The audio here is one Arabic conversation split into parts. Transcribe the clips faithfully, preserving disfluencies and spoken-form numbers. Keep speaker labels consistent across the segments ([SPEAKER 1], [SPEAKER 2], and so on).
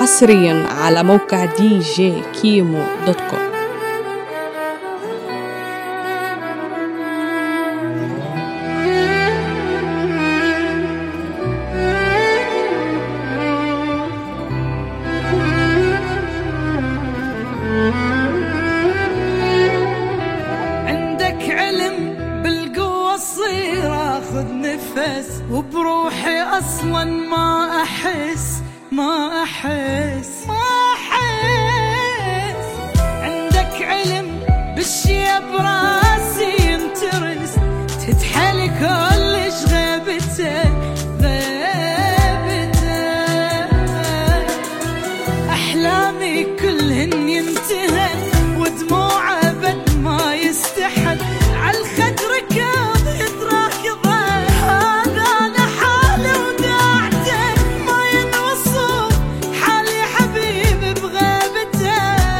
[SPEAKER 1] حصريا على موقع دي جي كيمو دوت كوم.
[SPEAKER 2] عندك علم بالقوة صير اخذ نفس، وبروحي اصلا ما احس ما احس ما احس. عندك علم بالشي براسي ينترس، تتحلي كلش غيبتك غيبتك. احلامي كلهن ينتهن، ودموع ابد ما يستحل. عالخد ركض يدرك ضل، هذا انا حالي وداعتك ما ينوصف. حالي حبيبي بغيبتك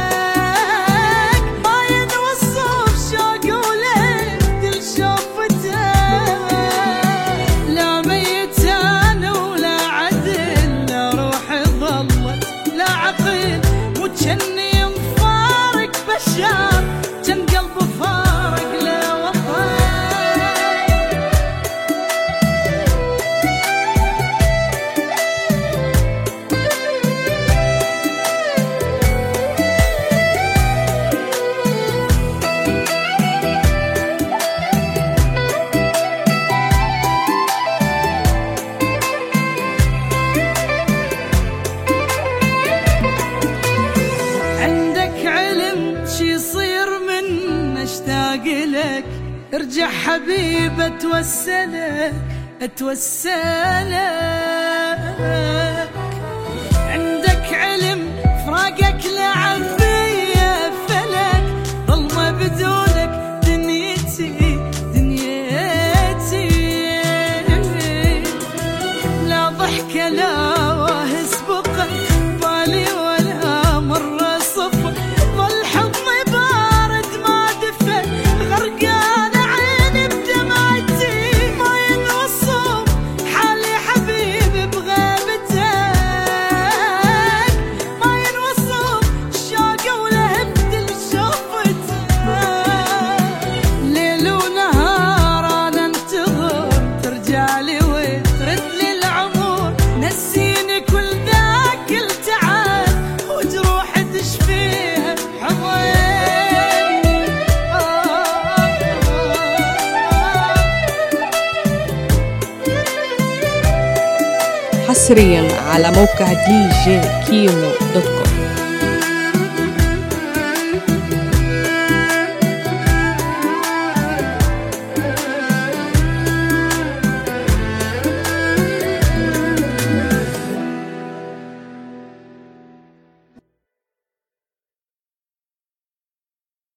[SPEAKER 2] ما ينوصف. شوق ولد كل شوفتك، لا ميت انا ولا عدل، لا روحي ظلت لا عقل. وجني مفارق بشار، جن قلبي فارق لا وفاء. عندك علم شي يصير من اشتاق لك. ارجع حبيب اتوسلك اتوسلك. عندك علم فراقك لعب بيا فلك، ظلمة بدونك دنيتي دنيتي. لا ضحكة لا واهس بقى بالي ولا مرة صفر. ظل حضني بارد ما دفى، غرقان عيني بدمعتي ما ينوصف. حالي حبيبي بغيبتك ما ينوصف. شوق ولهب دل شوفتك، ليل ونهار انا انتظر ترجع لي وترد لي العمر. نسيني كل ذاك التعب، وجروحي تشفيها بحضن.
[SPEAKER 1] حصريا على موقع دي جي كيمو دوت كوم.